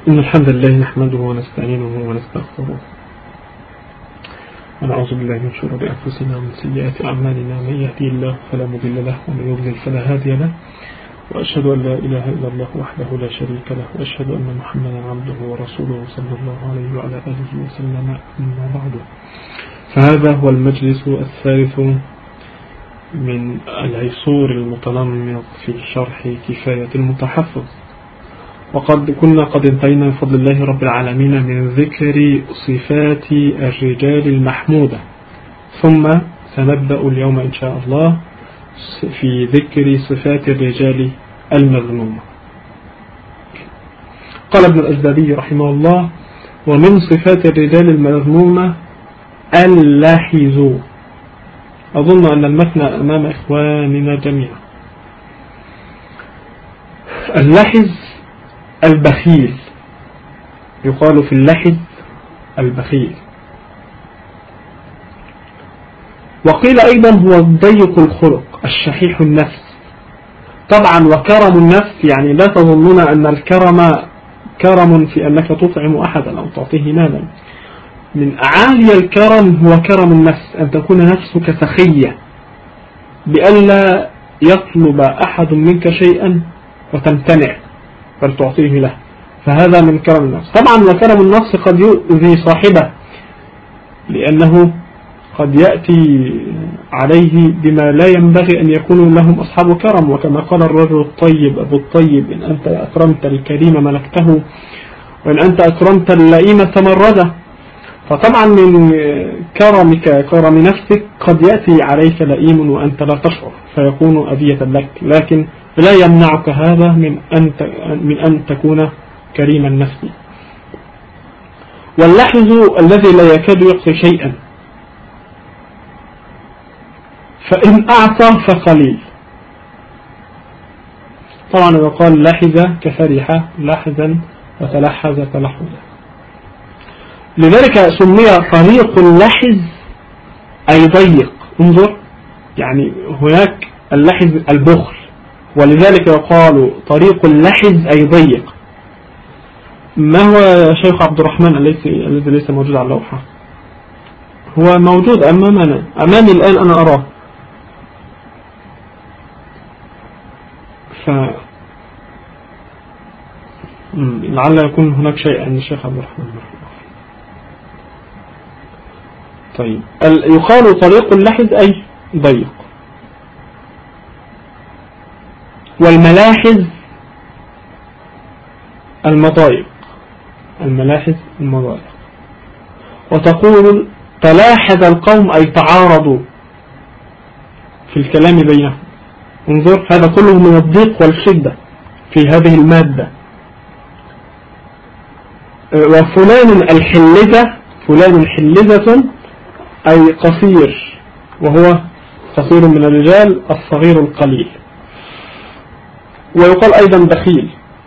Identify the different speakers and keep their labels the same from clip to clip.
Speaker 1: إن الحمد لله نحمده ونستعينه ونستغفره ونعوذ بالله من شرور أنفسنا ومن سيئات أعمالنا. من يهدي الله فلا مضل له ومن يضلل فلا هادي له، وأشهد أن لا إله إلا الله وحده لا شريك له، وأشهد أن محمدا عبده ورسوله صلى الله عليه وعلى آله وسلم. أما بعد، فهذا هو المجلس الثالث من العصور المتنمر في شرح كفاية المتحفظ، وقد كنا قد انتهينا بفضل الله رب العالمين من ذكر صفات الرجال المحمودة، ثم سنبدأ اليوم إن شاء الله في ذكر صفات الرجال المذمومة. قال ابن الأجدادي رحمه الله: ومن صفات الرجال المذمومة اللحظ. أظن أن المثنى أمام إخواننا جميعا. اللحظ البخيل، يقال في اللحظ البخيل، وقيل أيضا هو الضيق الخلق الشحيح النفس. طبعا وكرم النفس يعني لا تظنون أن الكرم كرم في أنك تطعم أحدا أو تعطيه مالا. من أعالي الكرم هو كرم النفس، أن تكون نفسك سخية بألا يطلب أحد منك شيئا وتمتنع بل تعطيه له، فهذا من كرم النفس. طبعا وكرم النفس قد يؤذي صاحبه، لأنه قد يأتي عليه بما لا ينبغي أن يكونوا لهم أصحاب كرم، وكما قال الرجل الطيب أبو الطيب: إن أنت أكرمت الكريم ملكته، وإن أنت أكرمت اللئيم تمرده. فطبعا من كرمك كرم نفسك قد يأتي عليك لئيم وأنت لا تشعر فيكون أذية لك، لكن لا يمنعك هذا من أن تكون كريم النفس. واللحظ الذي لا يكاد يعطي شيئا، فإن أعطى فقليل. طبعا يقال لحظ كفرح لحظا وتلحظ تلحظا، لذلك سمي طريق اللحظ أي ضيق. انظر، يعني هناك اللحظ البخل، ولذلك يقال طريق اللحظ أي ضيق. ما هو يا شيخ عبد الرحمن الذي ليس موجود على اللوحة؟ هو موجود أمامي الآن، أنا أراه. لعل يكون هناك شيء عند الشيخ عبد الرحمن. طيب، يقال طريق اللحظ أي ضيق. والملاحظ المضايق، الملاحظ المضايق. وتقول تلاحظ القوم أي تعارضوا في الكلام بينهم. انظر، هذا كله من الضيق والشدة في هذه المادة. وفلان الحلزة، فلان حلزة أي قصير، وهو قصير من الرجال الصغير القليل. ويقال أيضا بخيل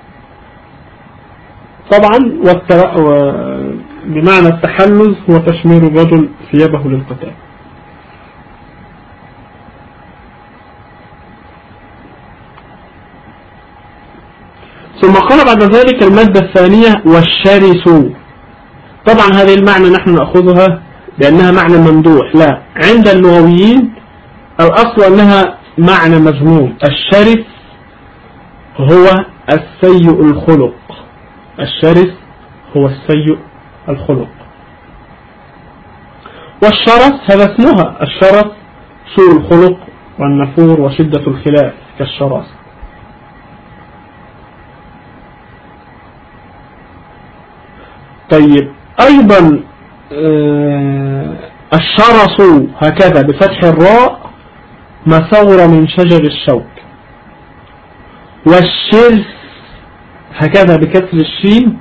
Speaker 1: طبعا. بمعنى التحلز هو تشمير الرجل ثيابه للقتال. ثم قال بعد ذلك المادة الثانية والشرس. طبعا هذه المعنى نحن نأخذها بأنها معنى ممدوح، لا، عند اللغويين الأصل أنها معنى مذموم. الشرس هو السيء الخلق، الشرس هو السيء الخلق. والشرس هذا اسمها، الشرس سوء الخلق والنفور وشدة الخلاف كالشرس. طيب، أيضا الشرس هكذا بفتح الراء ما ثور من شجر الشوك. والشرس هكذا بكسر الشين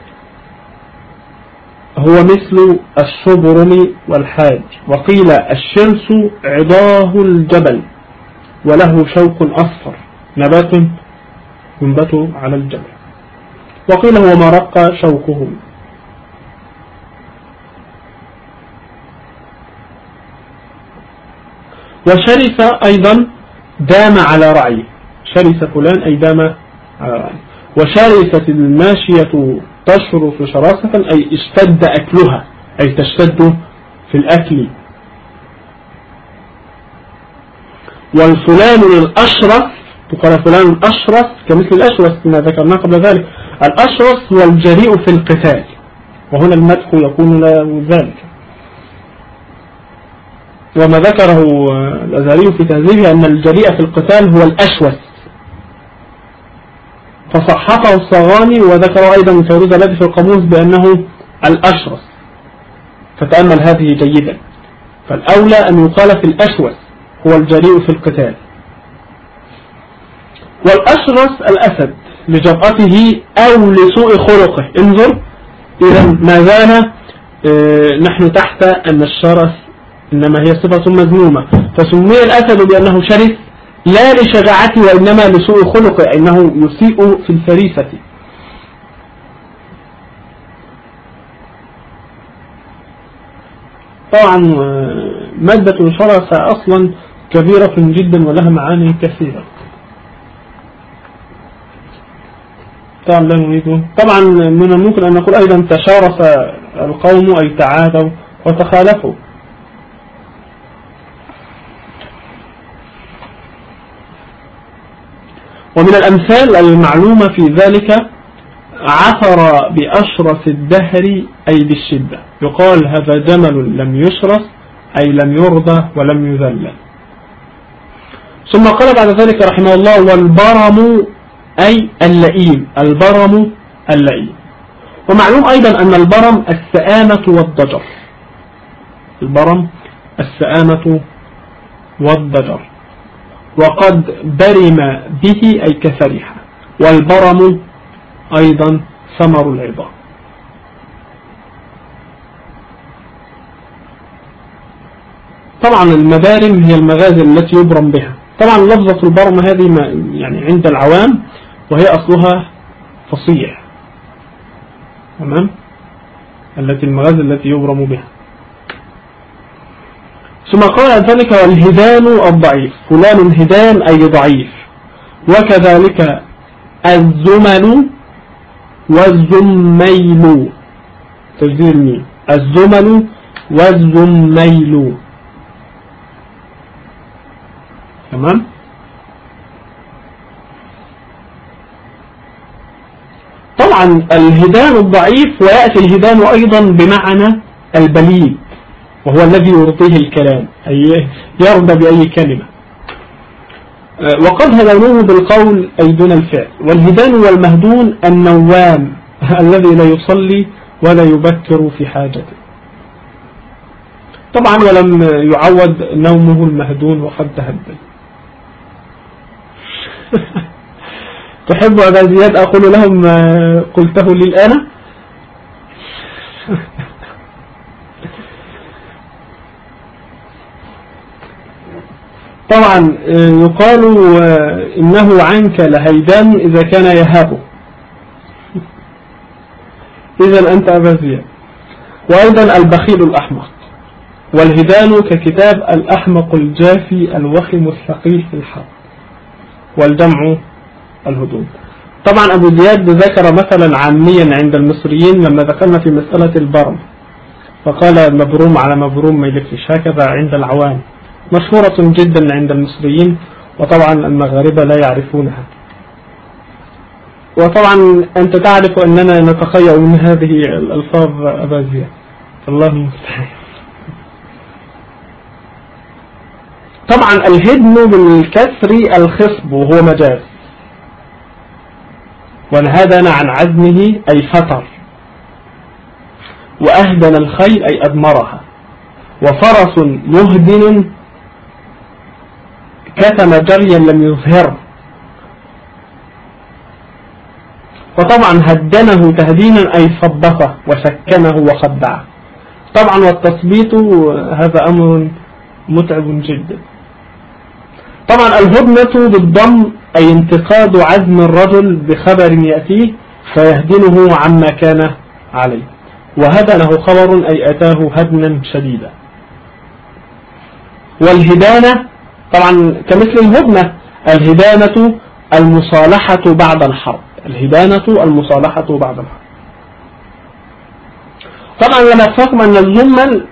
Speaker 1: هو مثل الشبرم والحاج. وقيل الشرس عضاه الجبل وله شوك أصفر، نبات ينبت على الجبل. وقيل هو ما رق شوكه. وشرس أيضا دام على رعي، شرس فلان أي دام على رعي. وشرست الماشية تشرف شراسة أي اشتد أكلها، أي تشتد في الأكل. والفلان الأشرس، تقال فلان أشرس كمثل الأشرس ما ذكرناه قبل ذلك. الأشرس هو الجريء في القتال، وهنا المدح يكون له ذلك. وما ذكره الأزهري في تهذيبه أن الجريء في القتال هو الأشوس، فصححه الصغاني وذكره أيضا فيروز الذي في القاموس بأنه الأشرس، فتأمل هذه جيدا. فالأولى أن يقال في الأشوس هو الجريء في القتال. والأشرس الأسد لجرأته أو لسوء خلقه. انظر، إذا ما زال نحن تحت أن الشرس إنما هي صفة مذمومة، فسمي الأسد بأنه شرس لا لشجاعته وإنما لسوء خلقه، إنه يسيء في الفريسة. طبعا مادة الشرس أصلا كبيرة جدا ولها معاني كثيرة. طبعا لا نريده. طبعا من الممكن أن نقول أيضا تشارف القوم أي تعادوا وتخالفوا. ومن الأمثال المعلومة في ذلك عثر بأشرس الدهر أي بالشدة، يقال هذا جمل لم يشرس أي لم يرضى ولم يذل. ثم قال بعد ذلك رحمه الله: والبرم أي اللئيم، البرم اللئيم. ومعلوم أيضا أن البرم السآمة والضجر، البرم السآمة والضجر، وقد برم به أي كفرح. والبرم أيضا ثمر العظام. طبعا المبارم هي المغازل التي يبرم بها. طبعا لفظة البرم هذه يعني عند العوام وهي أصلها فصيح، تمام، التي المغازل التي يبرم بها. ثم قال ذلك: والهدان الضعيف، فلان هدان أي ضعيف. وكذلك الزمل والزميل، تجديد الميم، الزمل والزميل، تمام. طبعا الهدان الضعيف، ويأتي الهدان أيضا بمعنى البليد، وهو الذي يرضيه الكلام أي يرضى بأي كلمة. وقد هدانوه بالقول أي دون الفعل. والهدان والمهدون النوام الذي لا يصلي ولا يبكر في حاجته. طبعا ولم يعود نومه المهدون وقد تهدد. تحب أبا زياد أقول لهم قلته لي الآن؟ طبعا يقال إنه عنك لهيدان إذا كان يهابه. إذا أنت أبا زياد. وأيضا البخيل الأحمق. والهدان ككتاب الأحمق الجافي الوخم الثقيل في الحق، والجمع الهدوم. طبعا أبو زياد ذكر مثلا عاميا عند المصريين لما ذكرنا في مسألة البرم، فقال مبروم على مبروم ما يلفش، هكذا عند العوام، مشهورة جدا عند المصريين، وطبعا المغاربة لا يعرفونها. وطبعا أنت تعرف أننا نتخيل من هذه الألفاظ أبا زياد، الله المستعان. طبعا الهدم بالكسر الخصب وهو مجاز. وانهدن عن عزمه أي فتر. وأهدن الخيل أي أدمرها. وفرس مهدن كتم جريا لم يظهر. وطبعا هدنه تهدينا أي صبته وسكنه وخدعه. طبعا والتثبيت هذا أمر متعب جدا. طبعا الهدنة بالضم أي انتقاد عزم الرجل بخبر يأتيه فيهدنه عما كان عليه. وهدنه خبر أي أتاه هدنا شديدا. والهدانة طبعا كمثل الهدنة، الهدانة المصالحة بعد الحرب، الهدانة المصالحة بعد الحرب. طبعا لما اتفقم أن الزمل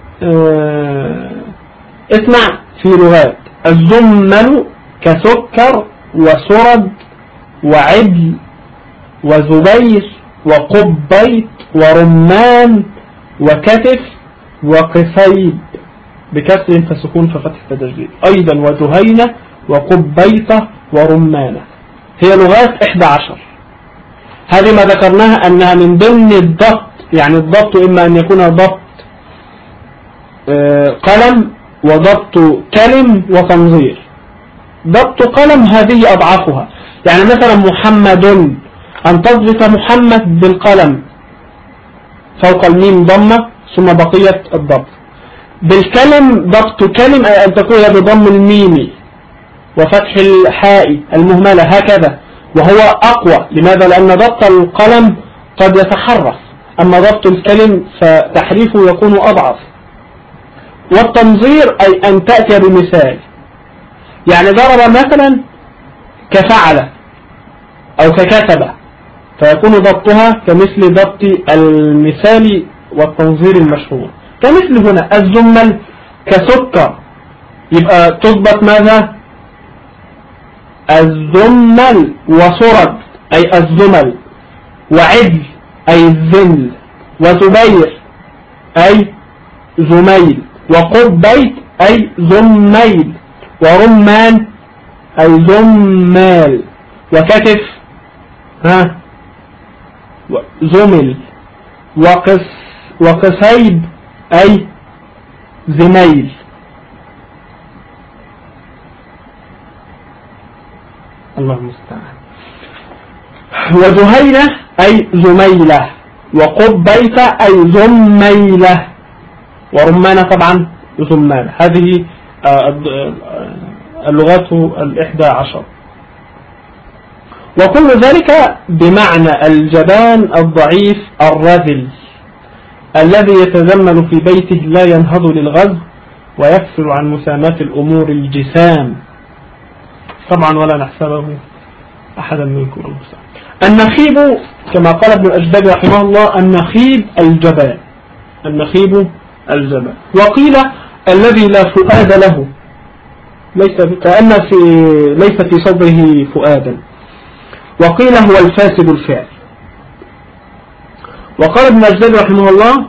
Speaker 1: اسمع في لغات الزمل كسكر وسرد وعدل وزبير وقبيط ورمان وكتف وقصيب بكسر فسكون ففتح تدجيل، أيضا ودهينة وقبيطة ورمانة. هي لغات 11. هذه ما ذكرناها أنها من ضمن الضبط، يعني الضبط إما أن يكون ضبط قلم وضبط كلم وتنظير. ضبط قلم هذه أضعفها، يعني مثلا محمد أن تضبط محمد بالقلم فوق الميم ضمة ثم بقية الضبط. بالكلم ضبط كلم أي أن تكون بضم الميم وفتح الحاء المهملة هكذا، وهو أقوى. لماذا؟ لأن ضبط القلم قد يتحرف، أما ضبط الكلم فتحريفه يكون أضعف. والتنظير أي أن تأتي بمثال، يعني ضرب مثلا كفعل أو ككتب، فيكون ضبطها كمثل ضبط المثال والتنظير المشهور. كمثل هنا الزمل كسكر، يبقى تضبط ماذا؟ الزمل، وسرد أي الزمل، وعدل أي الزمل، وزبير أي زميل، وقبيت أي زميل، ورمان أي زمال، وكتف زمل، وقصيب أي زميل. الله المستعان. ودهينة أي زميلة، وقبيت أي زميلة، ورمانة طبعا زمانة. هذه اللغات 11. وكل ذلك بمعنى الجبان الضعيف الرذل الذي يتزمل في بيته لا ينهض للغزو ويكسر عن مساماة الأمور الجسام. طبعا ولا نحسبه أحدا منكم المستعان. النخيب كما قال ابن الأجداد رحمه الله النخيب الجبان، النخيب الجبان. وقيل الذي لا فؤاد له، ليس في صدره فؤادا. وقيل هو الفاسد الفعل. وقال ابن الأجداد رحمه الله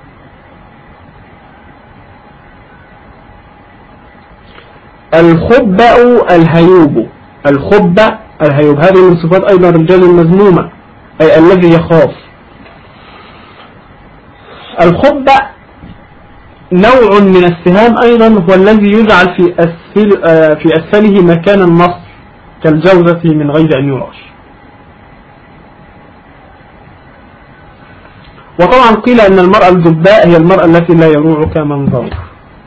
Speaker 1: الخبأ الهيوب، الخبأ الهيوب هذه من صفات أيضا الرجال المذمومة أي الذي يخاف. الخبأ نوع من السهام أيضا، هو الذي يجعل في أسفله مكان النصر كالجوزة من غير أن يراش. وطبعا قيل أن المرأة الجباء هي المرأة التي لا يروعك منظرها.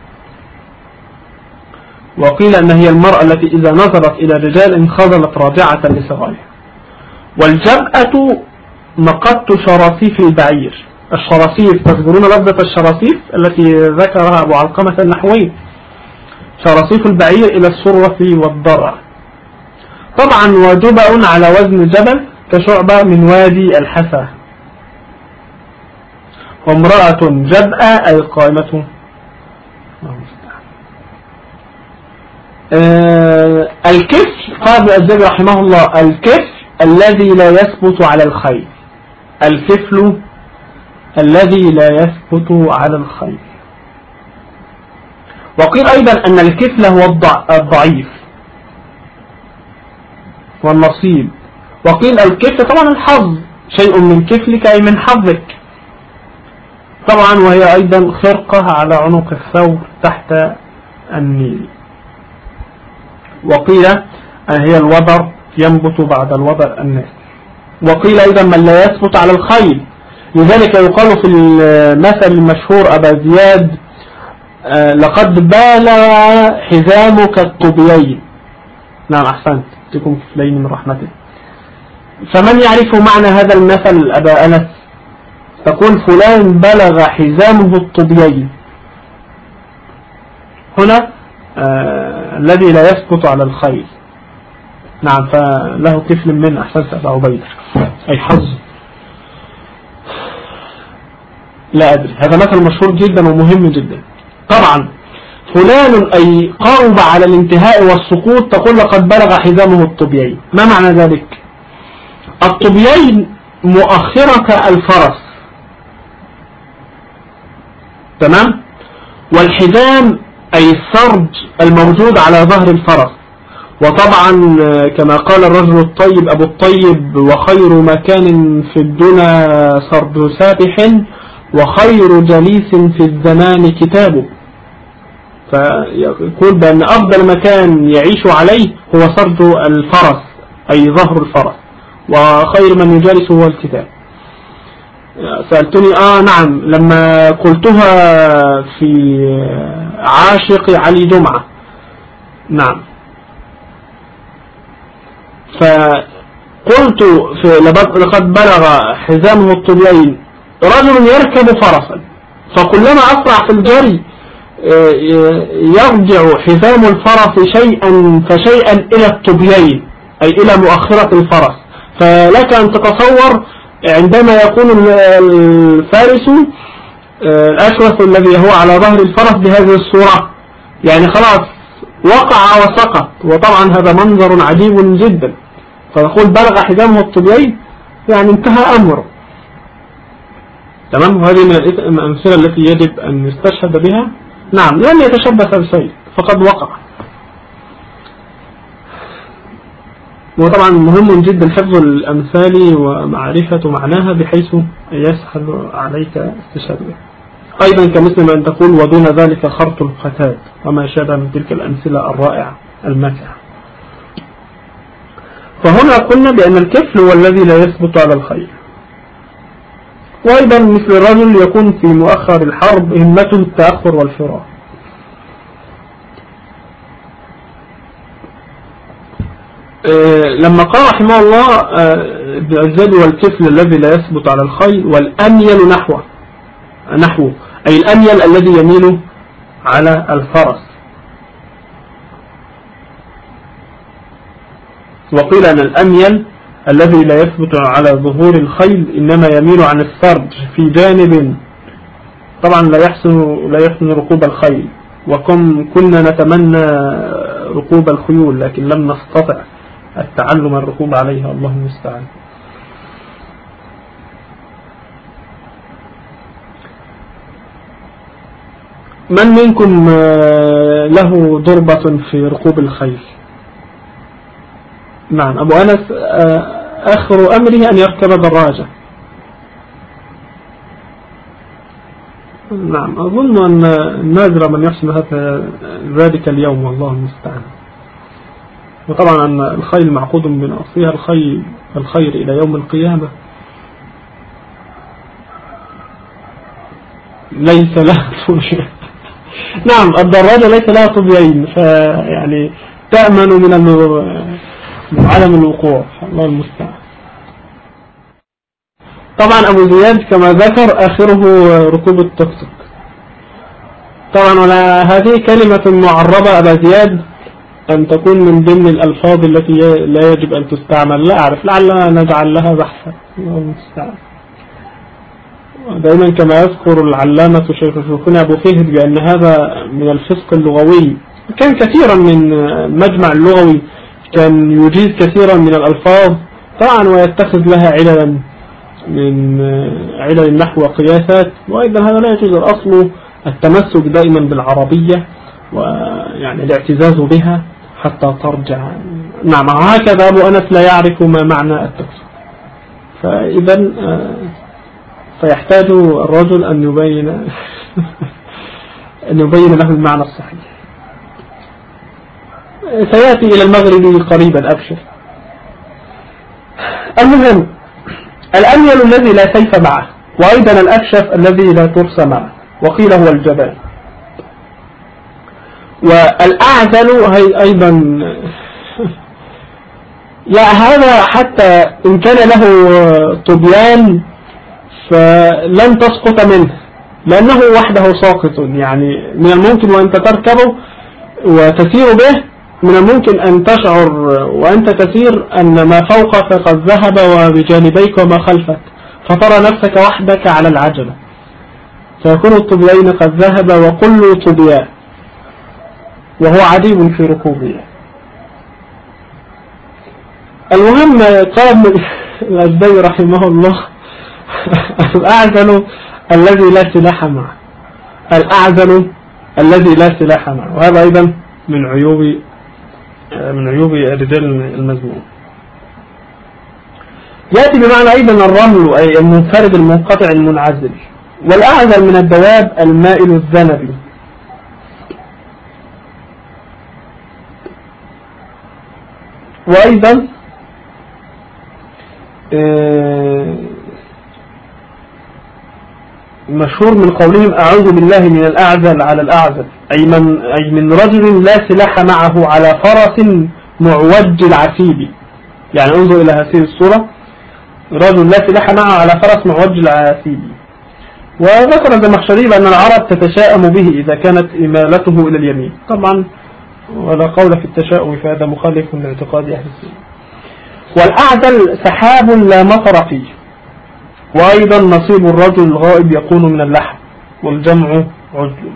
Speaker 1: وقيل أن هي المرأة التي إذا نظرت إلى رجال انخذلت راجعة لصغارها. والجبأة مقت شراصيف البعير. الشراصيف تذكرون لفظة الشراصيف التي ذكرها أبو علقمة النحوي، شراصيف البعير إلى السرة والضرع. طبعا وجبأ على وزن جبل كشعبة من وادي الحسا. وامرأة جبأة أي قائمة. الكف قال ابن الأجداد رحمه الله الكف الذي لا يثبت على الخيل، الكفل الذي لا يثبت على الخيل. وقيل أيضا أن الكفل هو الضعيف والنصيب. وقيل الكفل طبعا الحظ، شيء من كفلك أي من حظك طبعا، وهي أيضا خرقة على عنق الثور تحت النيل. وقيل هي الوبر ينبت بعد الوبر الناس. وقيل أيضا من لا يثبت على الخيل، لذلك يقال في المثل المشهور أبا زياد لقد بالغ حزامك الطبيين. نعم أحسنت، تكون كفلين من رحمته. فمن يعرف معنى هذا المثل أبا أنس؟ تقول فلان بلغ حزامه الطبيين. هنا الذي لا يسقط على الخيل. نعم فله كفل من أحسنت أبا عبيدة أي حظ. لا أدري، هذا مثل مشهور جدا ومهم جدا. طبعا فلان أي قارب على الانتهاء والسقوط تقول لقد بلغ حزامه الطبيعي. ما معنى ذلك؟ الطبيعين مؤخرة الفرس، تمام، والحزام أي السرج الموجود على ظهر الفرس. وطبعا كما قال الرجل الطيب أبو الطيب: وخير مكان في الدنا سرج سابح وخير جليس في الزمان كتابه. فيقول بأن أفضل مكان يعيش عليه هو سرج الفرس أي ظهر الفرس، وخير من يجالس هو الكتاب. سألتني نعم لما قلتها في عاشق علي جمعة. نعم، فقلت لقد بلغ حزامه الطبيعي رجل يركب فرسا، فكلما أسرع في الجري يرجع حزام الفرس شيئا فشيئا إلى الطبيعين أي إلى مؤخرة الفرس. فلك أن تتصور عندما يكون الفارس الأشرف الذي هو على ظهر الفرس بهذه الصورة، يعني خلاص وقع وسقط، وطبعا هذا منظر عجيب جدا. فنقول بلغ حزامه الطبيعي يعني انتهى أمره، تمام. وهذه من الأمثلة التي يجب أن يستشهد بها. نعم، لم يتشبث بشيء فقد وقع. وطبعا مهم جدا حفظ الأمثال ومعرفة معناها بحيث يسهل عليك استشهاد بها. أيضا كمثل ما أن تقول: ودون ذلك خرط القتاد، وما شابه من تلك الأمثلة الرائعة الماتعة. فهنا قلنا بأن الكفل هو الذي لا يثبت على الخير. وأيضا مثل الرجل يكون في مؤخر الحرب همته التأخر والفرار. لما قال رحمه الله بالعزال والكفل الذي لا يثبت على الخيل، والأميل نحوه أي الأميل الذي يميل على الفرس. وقيل أن الأميل الذي لا يثبت على ظهور الخيل إنما يميل عن السرج في جانب. طبعا لا يحسن ركوب الخيل، كنا نتمنى ركوب الخيول لكن لم نستطع التعلم الركوب عليها، الله المستعان. من منكم له ضربة في ركوب الخيل؟ نعم، أبو أنس آخر أمره أن يركب دراجة. نعم، أظن أن نادر من يحسن ذلك اليوم، والله المستعان. وطبعا أن الخيل معقود من أصلها الخير إلى يوم القيامة، ليس لها طبيعين. نعم، الدراجة ليس لها طبيعين، فيعني تأمن من عدم الوقوع، الله المستعان. طبعا أبو زياد كما ذكر آخره ركوب التوك توك. طبعا ولا هذه كلمة معربة أبا زياد أن تكون من ضمن الألفاظ التي لا يجب أن تستعمل، لا أعرف، لعلنا نجعل لها بحثا، الله المستعان. دائما كما يذكر العلامة شيخنا أبو فهد بأن هذا من الفسق اللغوي. كان كثيرا من مجمع اللغوي كان يجيز كثيرا من الألفاظ طبعا ويتخذ لها عللا من علل النحو وقياسات، وأيضا هذا لا يجوز. الأصل التمسك دائما بالعربية ويعني الاعتزاز بها حتى ترجع. نعم، هكذا أبو أنس لا يعرف ما معنى التكسر، فإذا فيحتاج الرجل أن يبين له المعنى الصحيح. سيأتي إلى المغرب قريبا، أبشر. المهم، الأميل الذي لا سيف معه، وأيضا الأكشف الذي لا ترس معه، وقيل هو الجبان. والأعزل هي أيضا لا، هذا حتى إن كان له طبيان فلن تسقط منه لأنه وحده ساقط. يعني من الممكن وأنت تركبه وتسير به، من الممكن أن تشعر وأنت تسير أن ما فوقك قد ذهب وبجانبيك وما خلفك، فترى نفسك وحدك على العجلة. فيكون الطبيين قد ذهب وكل طبيان، وهو عديم في ركوبه. المهم قال ابن الأزدي رحمه الله الأعزل الذي لا سلاح معه، الأعزل الذي لا سلاح معه، وهذا أيضا من عيوب الرجال المذموم. يأتي بمعنى أيضا الرمل أي المنفرد المنقطع المنعزل. والأعزل من الدواب المائل الذنبي. وأيضا مشهور من قولهم أعوذ بالله من الأعزل على الأعزل، أي من رجل لا سلاح معه على فرس معوج العسيب. يعني انظر إلى هذه الصورة، رجل لا سلاح معه على فرس معوج العسيب. وذكر الزمخشري بأن العرب تتشائم به إذا كانت إمالته إلى اليمين. طبعا ولا قول في التشاؤم، فهذا مخالف لاعتقاد أهل السنة. والأعزل سحاب لا مطر فيه. وأيضا نصيب الرجل الغائب يكون من اللحم، والجمع عجل.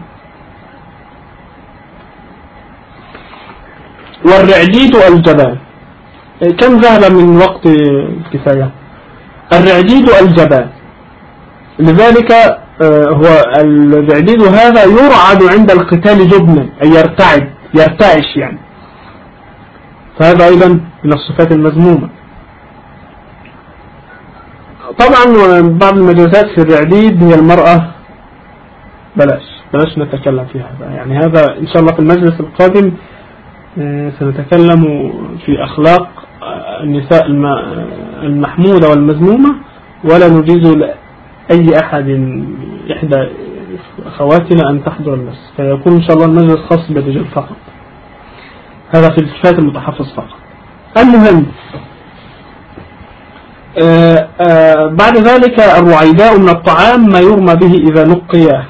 Speaker 1: والرعديد الجبان. كم ذهب من وقت كفاية؟ الرعديد الجبان، لذلك هو الرعديد هذا يرعد عند القتال جبنا، أي يرتعش يعني، فهذا أيضا من الصفات المذمومة. طبعا بعض المجازات في الرعديد هي المرأة، بلاش نتكلم في هذا، يعني هذا إن شاء الله في المجلس القادم سنتكلم في أخلاق النساء المحمودة والمذمومة، ولا نجيز لأي أحد إحدى أخواتنا أن تحضر المجلس، فيكون إن شاء الله المجلس خاص بالرجال فقط. هذا في الصفات المتحفظ فقط. المهم بعد ذلك الرعيداء من الطعام ما يرمى به إذا نقياه.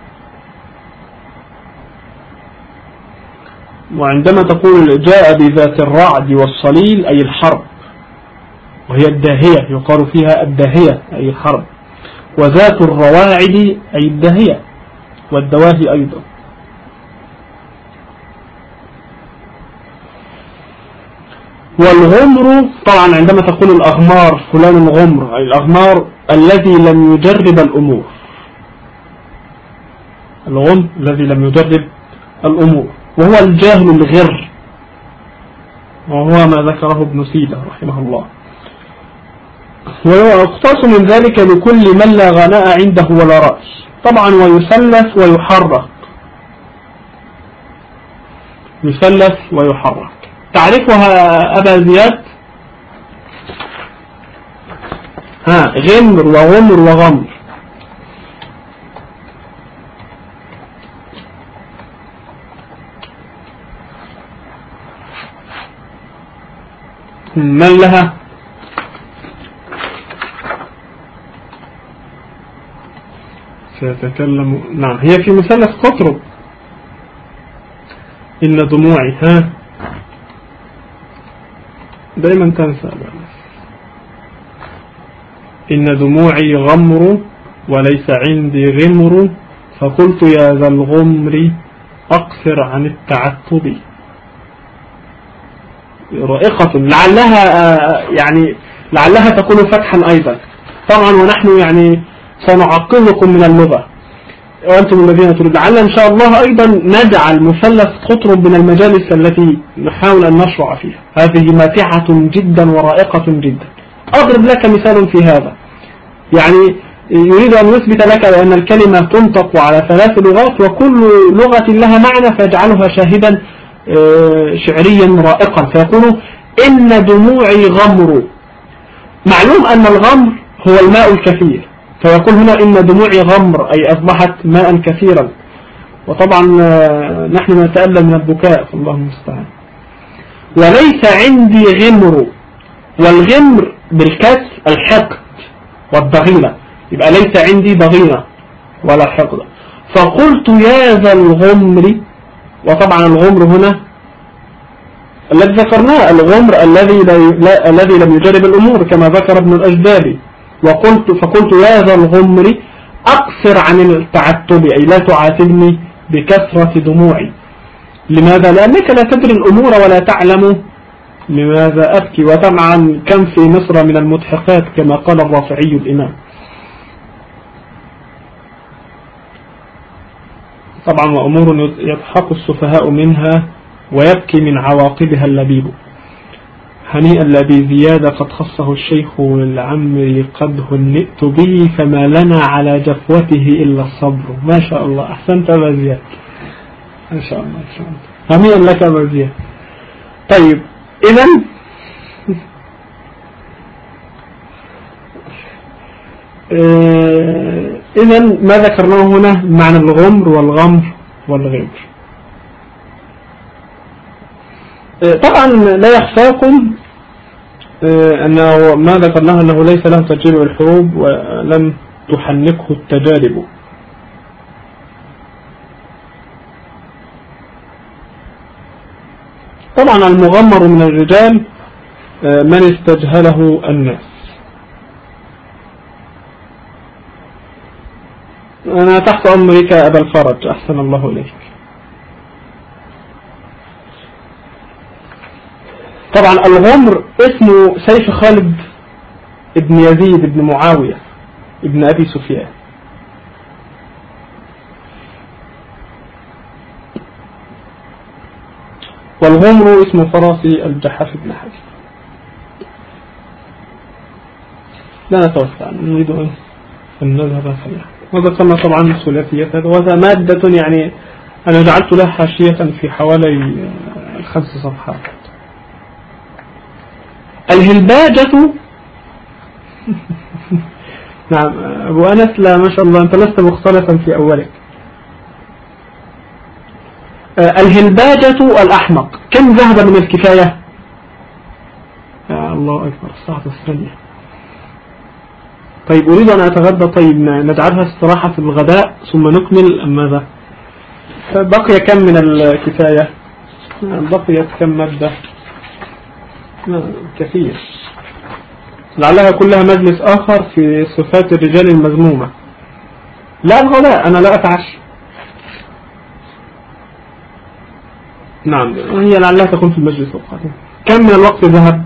Speaker 1: وعندما تقول جاء بذات الرعد والصليل أي الحرب، وهي الداهية، يقال فيها الداهية أي الحرب. وذات الرواعد أي الداهية والدواهي أيضا. والغمر طبعا عندما تقول الأغمار فلان غمر، أي الأغمار الذي لم يجرب الأمور، الغمر الذي لم يجرب الأمور، وهو الجاهل الغر، وهو ما ذكره ابن سيدة رحمه الله. ويقتص من ذلك لكل من لا غناء عنده ولا رأي. طبعا ويسلف ويحرك، يسلف ويحرك. تعرفها أبا زياد؟ غمر وغمر وغمر. من لها؟ سيتكلم. نعم، هي في مثلث قطرب. إن دموعي دائما تنسى. إن دموعي غمر وليس عندي غمر، فقلت يا ذا الغمر أقصر عن التعتب. رائقة، لعلها تكون فتحا أيضا. طبعا ونحن يعني سنعقلكم من اللغة وأنتم الذين تريد. لعل إن شاء الله أيضا نجعل مثلث قطرب من المجالس التي نحاول أن نشرع فيها. هذه ماتعة جدا ورائقة جدا. أضرب لك مثال في هذا. يعني يريد أن يثبت لك بأن الكلمة تنطق على 3 لغات، وكل لغة لها معنى، فيجعلها شاهدا شعريا رائقا، فيقول إن دموعي غمر. معلوم أن الغمر هو الماء الكثير، فيقول هنا إن دموعي غمر، أي أصبحت ماء كثيرا. وطبعا نحن نتألم من البكاء، فالله المستعان. وليس عندي غمر، والغمر بالكسر الحقد والضغينة، يبقى ليس عندي ضغينة ولا حقد. فقلت يا ذا الغمر، وطبعا الغمر هنا الذي ذكرناه، الغمر الذي لم يجرب الأمور كما ذكر ابن الأجدادي. فقلت يا ذا الغمر أقصر عن التعتب، أي لا تعاتبني بكثرة دموعي. لماذا؟ لأنك لا تدري الأمور ولا تعلم لماذا أبكي. وطبعا كم في مصر من المضحكات كما قال الرافعي الإمام. طبعا وأمور يضحك السفهاء منها ويبكي من عواقبها اللبيب. هنيئا لأبي زياد قد خصه الشيخ والعمري قد هنئت به فما لنا على جفوته إلا الصبر. ما شاء الله، أحسنت أبا زياد، ما شاء الله، ما شاء الله. هنيئا لك أبا زياد. طيب إذن ما ذكرناه هنا معنى الغمر والغمر والغمر. طبعا لا يخفاكم أنه ما ذكرناه أنه ليس له تسجيل الحروب ولم تحنكه التجارب. طبعا المغمر من الرجال من استجهله الناس. أنا تحت أمرك أبا الفرج، أحسن الله إليك. طبعا الغمر اسمه سيف خالد ابن يزيد ابن معاوية ابن أبي سفيان. والغمر اسم فراسي الجحاف بن حاجب. لا نتوسع، نريد أن نذهب سريعا. وذكرنا طبعا ثلاثيات هذا، وهذا مادة يعني أنا جعلت لها حاشية في حوالي 5 صفحات. الهلباجة نعم أبو أنس، لا ما شاء الله أنت لست مختلفا في أولك. الهلباجة الأحمق كم ذهب من الكفاية؟ يا الله أكبر، الساعة الثانية. طيب أريد أن أتغدى. طيب نجعلها استراحة في الغداء ثم نكمل أم ماذا؟ بقي كم من الكفاية؟ بقيت كم مادة؟ كثير، لعلها كلها مجلس آخر في صفات الرجال المذمومة. لا الغداء، أنا لا أتعشى. نعم هي لعلها تكون في المجلس القادم. كم من الوقت ذهب؟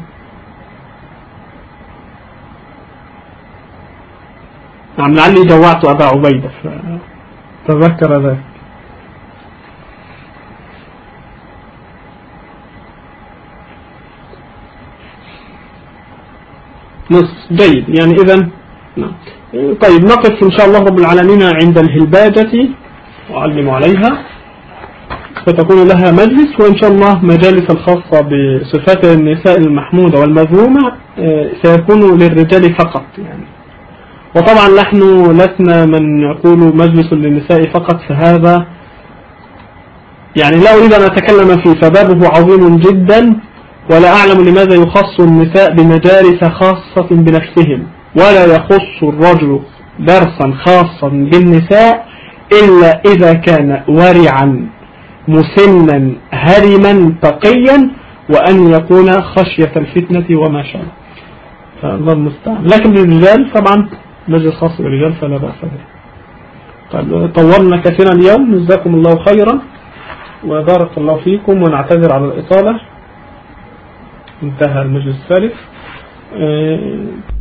Speaker 1: نعم لعلي جوعت أبا عبيدة فتذكر ذلك. نصف، جيد يعني إذن. طيب نقف إن شاء الله رب العالمين عند الهلباجة وأعلم عليها، فتكون لها مجلس، وإن شاء الله مجالس الخاصة بصفات النساء المحمودة والمذمومة سيكون للرجال فقط يعني. وطبعا نحن لسنا من يقول مجلس للنساء فقط، فهذا يعني لا أريد أن أتكلم فيه فبابه عظيم جدا، ولا أعلم لماذا يخص النساء بمجالس خاصة بنفسهم، ولا يخص الرجل درسا خاصا بالنساء إلا إذا كان ورعا مسنا هرما تقيا، وأن يكون خشية الفتنة وما شاء الله المستعان. لكن للرجال طبعا مجلس خاص بالرجال فلا بأس به. طيب طورنا كثيرا اليوم، جزاكم الله خيرا وبارك الله فيكم، ونعتذر على الإطالة. انتهى المجلس الثالث.